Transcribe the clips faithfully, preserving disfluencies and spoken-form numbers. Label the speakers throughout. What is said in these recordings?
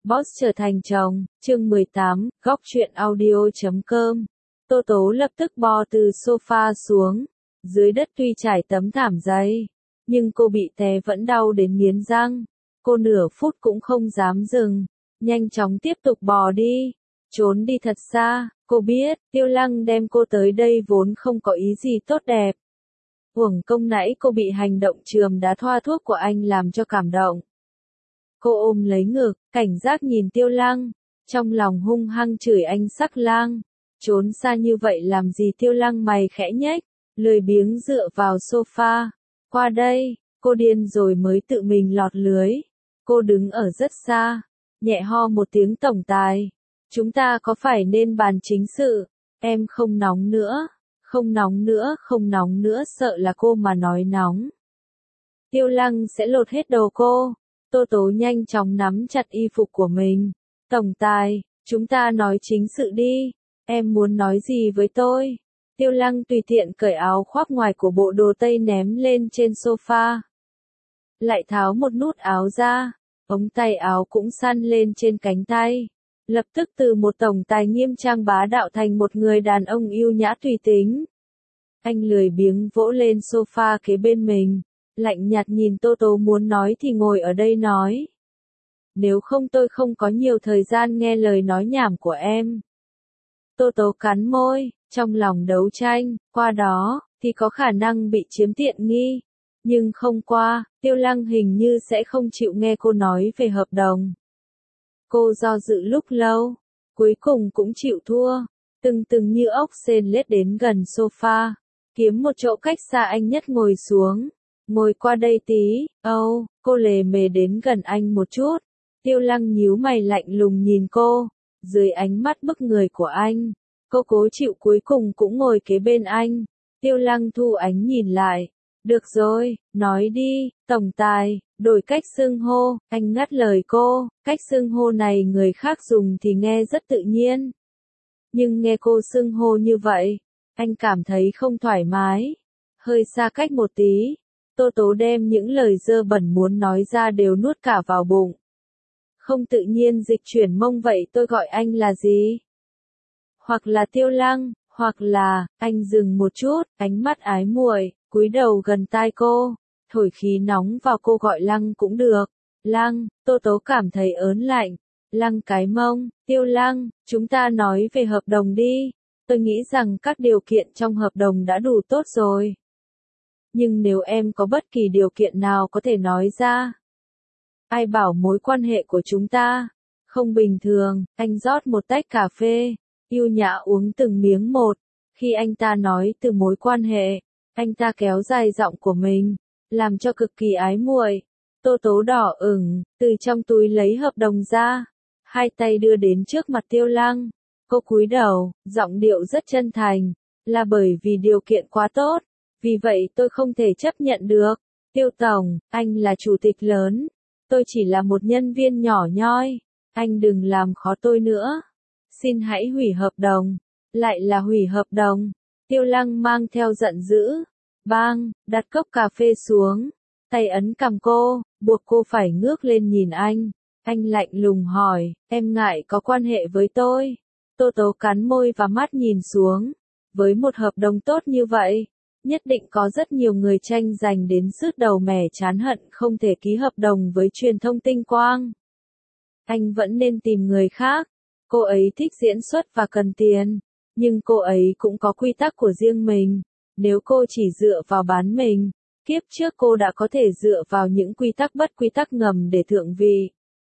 Speaker 1: Boss trở thành chồng, chương mười tám, góc truyện audio chấm com. Tô Tố lập tức bò từ sofa xuống, dưới đất tuy trải tấm thảm dày, nhưng cô bị té vẫn đau đến nghiến răng. Cô nửa phút cũng không dám dừng, nhanh chóng tiếp tục bò đi, trốn đi thật xa. Cô biết, Tiêu Lăng đem cô tới đây vốn không có ý gì tốt đẹp. Uổng công nãy cô bị hành động chườm đá thoa thuốc của anh làm cho cảm động. Cô ôm lấy ngực, cảnh giác nhìn Tiêu Lăng, trong lòng hung hăng chửi anh sắc lang. Trốn xa như vậy làm gì? Tiêu Lăng mày khẽ nhếch, lười biếng dựa vào sofa. Qua đây, cô điên rồi mới tự mình lọt lưới. Cô đứng ở rất xa, nhẹ ho một tiếng. Tổng tài, chúng ta có phải nên bàn chính sự? Em không nóng nữa, không nóng nữa, không nóng nữa. Sợ là cô mà nói nóng, Tiêu Lăng sẽ lột hết đầu cô. Tô Tố nhanh chóng nắm chặt y phục của mình. Tổng tài, chúng ta nói chính sự đi. Em muốn nói gì với tôi? Tiêu Lăng tùy tiện cởi áo khoác ngoài của bộ đồ tây ném lên trên sofa. Lại tháo một nút áo ra, ống tay áo cũng săn lên trên cánh tay. Lập tức từ một tổng tài nghiêm trang bá đạo thành một người đàn ông yêu nhã tùy tính. Anh lười biếng vỗ lên sofa kế bên mình, lạnh nhạt nhìn Tô Tố. Muốn nói thì ngồi ở đây nói. Nếu không tôi không có nhiều thời gian nghe lời nói nhảm của em. Tô Tố cắn môi, trong lòng đấu tranh, qua đó, thì có khả năng bị chiếm tiện nghi. Nhưng không qua, Tiêu Lăng hình như sẽ không chịu nghe cô nói về hợp đồng. Cô do dự lúc lâu, cuối cùng cũng chịu thua, từng từng như ốc sên lết đến gần sofa, kiếm một chỗ cách xa anh nhất ngồi xuống. Ngồi qua đây tí. Âu, oh, cô lề mề đến gần anh một chút. Tiêu Lăng nhíu mày lạnh lùng nhìn cô, dưới ánh mắt bức người của anh, cô cố chịu cuối cùng cũng ngồi kế bên anh. Tiêu Lăng thu ánh nhìn lại. Được rồi, nói đi, tổng tài, đổi cách xưng hô. Anh ngắt lời cô, cách xưng hô này người khác dùng thì nghe rất tự nhiên. Nhưng nghe cô xưng hô như vậy, anh cảm thấy không thoải mái, hơi xa cách một tí. Tô Tố đem những lời dơ bẩn muốn nói ra đều nuốt cả vào bụng. Không tự nhiên dịch chuyển mông. Vậy tôi gọi anh là gì? Hoặc là Tiêu Lăng, hoặc là, anh dừng một chút, ánh mắt ái muội, cúi đầu gần tai cô, thổi khí nóng vào cô. Gọi Lăng cũng được. Lăng, Tô Tố cảm thấy ớn lạnh. Lăng cái mông. Tiêu Lăng, chúng ta nói về hợp đồng đi. Tôi nghĩ rằng các điều kiện trong hợp đồng đã đủ tốt rồi. Nhưng nếu em có bất kỳ điều kiện nào có thể nói ra. Ai bảo mối quan hệ của chúng ta không bình thường? Anh rót một tách cà phê, yêu nhã uống từng miếng một. Khi anh ta nói từ mối quan hệ, anh ta kéo dài giọng của mình, làm cho cực kỳ ái muội. Tô Tố đỏ ửng, từ trong túi lấy hợp đồng ra, hai tay đưa đến trước mặt Tiêu Lăng. Cô cúi đầu, giọng điệu rất chân thành, là bởi vì điều kiện quá tốt. Vì vậy tôi không thể chấp nhận được. Tiêu tổng, anh là chủ tịch lớn. Tôi chỉ là một nhân viên nhỏ nhoi. Anh đừng làm khó tôi nữa. Xin hãy hủy hợp đồng. Lại là hủy hợp đồng. Tiêu Lăng mang theo giận dữ. Bang, đặt cốc cà phê xuống. Tay ấn cằm cô, buộc cô phải ngước lên nhìn anh. Anh lạnh lùng hỏi, em ngại có quan hệ với tôi? Tô Tố cắn môi và mắt nhìn xuống. Với một hợp đồng tốt như vậy, nhất định có rất nhiều người tranh giành đến sứt đầu mẻ chán hận không thể ký hợp đồng với truyền thông tinh quang. Anh vẫn nên tìm người khác. Cô ấy thích diễn xuất và cần tiền, nhưng cô ấy cũng có quy tắc của riêng mình. Nếu cô chỉ dựa vào bán mình, kiếp trước cô đã có thể dựa vào những quy tắc bất quy tắc ngầm để thượng vị.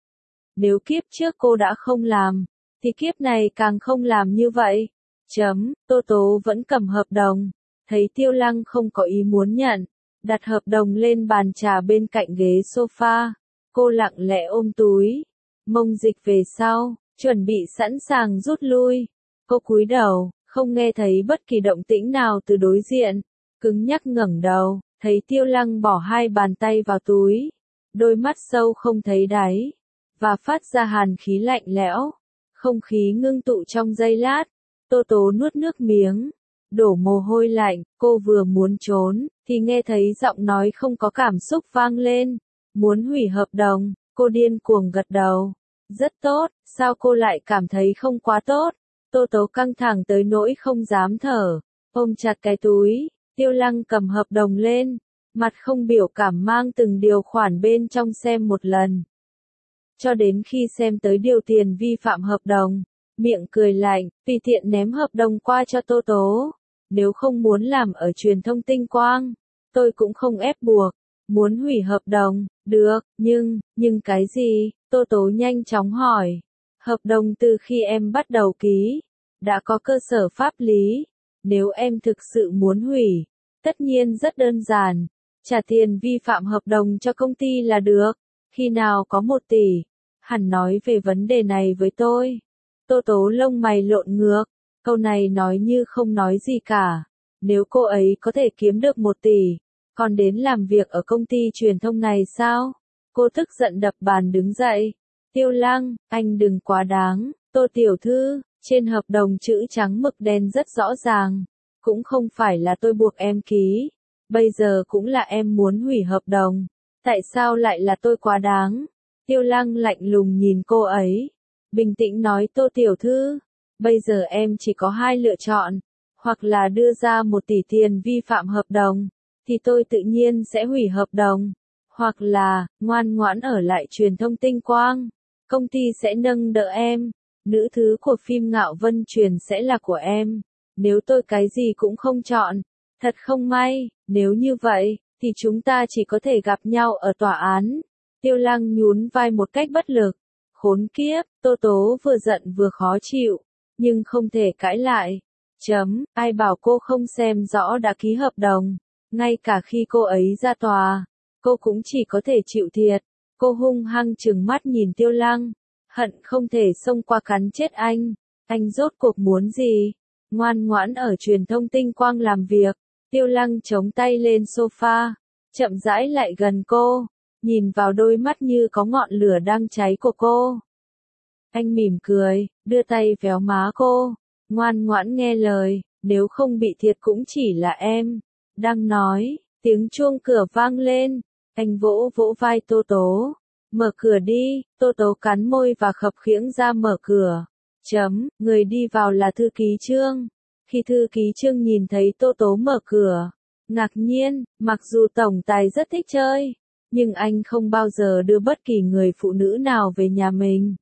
Speaker 1: Nếu kiếp trước cô đã không làm, thì kiếp này càng không làm như vậy. Chấm, Tô Tố vẫn cầm hợp đồng. Thấy Tiêu Lăng không có ý muốn nhận, đặt hợp đồng lên bàn trà bên cạnh ghế sofa. Cô lặng lẽ ôm túi, mông dịch về sau, chuẩn bị sẵn sàng rút lui. Cô cúi đầu, không nghe thấy bất kỳ động tĩnh nào từ đối diện, cứng nhắc ngẩng đầu, thấy Tiêu Lăng bỏ hai bàn tay vào túi, đôi mắt sâu không thấy đáy, và phát ra hàn khí lạnh lẽo. Không khí ngưng tụ trong giây lát. Tô Tố nuốt nước miếng, đổ mồ hôi lạnh. Cô vừa muốn trốn, thì nghe thấy giọng nói không có cảm xúc vang lên. Muốn hủy hợp đồng. Cô điên cuồng gật đầu. Rất tốt, sao cô lại cảm thấy không quá tốt? Tô Tố căng thẳng tới nỗi không dám thở, ôm chặt cái túi, Tiêu Lăng cầm hợp đồng lên, mặt không biểu cảm mang từng điều khoản bên trong xem một lần. Cho đến khi xem tới điều tiền vi phạm hợp đồng, miệng cười lạnh, tùy tiện ném hợp đồng qua cho Tô Tố. Nếu không muốn làm ở truyền thông tinh quang, tôi cũng không ép buộc. Muốn hủy hợp đồng, được, nhưng, nhưng cái gì? Tô Tố nhanh chóng hỏi. Hợp đồng từ khi em bắt đầu ký, đã có cơ sở pháp lý. Nếu em thực sự muốn hủy, tất nhiên rất đơn giản. Trả tiền vi phạm hợp đồng cho công ty là được. Khi nào có một tỷ, hẳn nói về vấn đề này với tôi. Tô Tố lông mày lộn ngược, câu này nói như không nói gì cả. Nếu cô ấy có thể kiếm được một tỷ, còn đến làm việc ở công ty truyền thông này sao? Cô tức giận đập bàn đứng dậy. Tiêu Lăng, anh đừng quá đáng. Tô tiểu thư, trên hợp đồng chữ trắng mực đen rất rõ ràng. Cũng không phải là tôi buộc em ký. Bây giờ cũng là em muốn hủy hợp đồng. Tại sao lại là tôi quá đáng? Tiêu Lăng lạnh lùng nhìn cô ấy. Bình tĩnh nói Tô tiểu thư. Bây giờ em chỉ có hai lựa chọn. Hoặc là đưa ra một tỷ tiền vi phạm hợp đồng. Thì tôi tự nhiên sẽ hủy hợp đồng. Hoặc là, ngoan ngoãn ở lại truyền thông tinh quang. Công ty sẽ nâng đỡ em. Nữ thứ của phim Ngạo Vân Truyền sẽ là của em. Nếu tôi cái gì cũng không chọn. Thật không may, nếu như vậy, thì chúng ta chỉ có thể gặp nhau ở tòa án. Tiêu Lăng nhún vai một cách bất lực. Khốn kiếp, Tô Tố vừa giận vừa khó chịu. Nhưng không thể cãi lại. Chấm, ai bảo cô không xem rõ đã ký hợp đồng. Ngay cả khi cô ấy ra tòa, cô cũng chỉ có thể chịu thiệt. Cô hung hăng trừng mắt nhìn Tiêu Lăng, hận không thể xông qua cắn chết anh. Anh rốt cuộc muốn gì? Ngoan ngoãn ở truyền thông tinh quang làm việc. Tiêu Lăng chống tay lên sofa, chậm rãi lại gần cô, nhìn vào đôi mắt như có ngọn lửa đang cháy của cô. Anh mỉm cười, đưa tay véo má cô. Ngoan ngoãn nghe lời, nếu không bị thiệt cũng chỉ là em. Đang nói, tiếng chuông cửa vang lên. Anh vỗ vỗ vai Tô Tố. Mở cửa đi. Tô Tố cắn môi và khập khiễng ra mở cửa. Chấm, người đi vào là thư ký Trương. Khi thư ký Trương nhìn thấy Tô Tố mở cửa, ngạc nhiên, mặc dù tổng tài rất thích chơi, nhưng anh không bao giờ đưa bất kỳ người phụ nữ nào về nhà mình.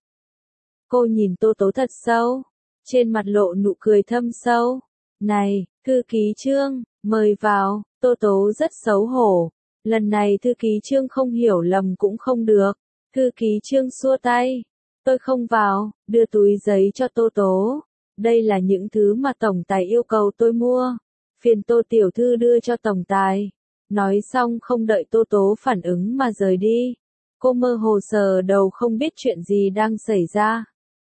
Speaker 1: Cô nhìn Tô Tố thật sâu, trên mặt lộ nụ cười thâm sâu. Này, thư ký Trương, mời vào. Tô Tố rất xấu hổ. Lần này thư ký Trương không hiểu lầm cũng không được. Thư ký Trương xua tay. Tôi không vào, đưa túi giấy cho Tô Tố. Đây là những thứ mà tổng tài yêu cầu tôi mua. Phiền Tô tiểu thư đưa cho tổng tài. Nói xong không đợi Tô Tố phản ứng mà rời đi. Cô mơ hồ sờ đầu không biết chuyện gì đang xảy ra.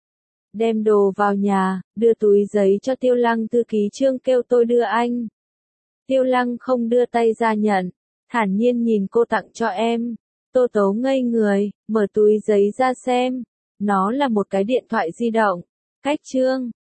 Speaker 1: Đem đồ vào nhà, đưa túi giấy cho Tiêu Lăng. Thư ký Trương kêu tôi đưa anh. Tiêu Lăng không đưa tay ra nhận, thản nhiên nhìn cô tặng cho em. Tô Tố ngây người, mở túi giấy ra xem. Nó là một cái điện thoại di động. Cách Trương,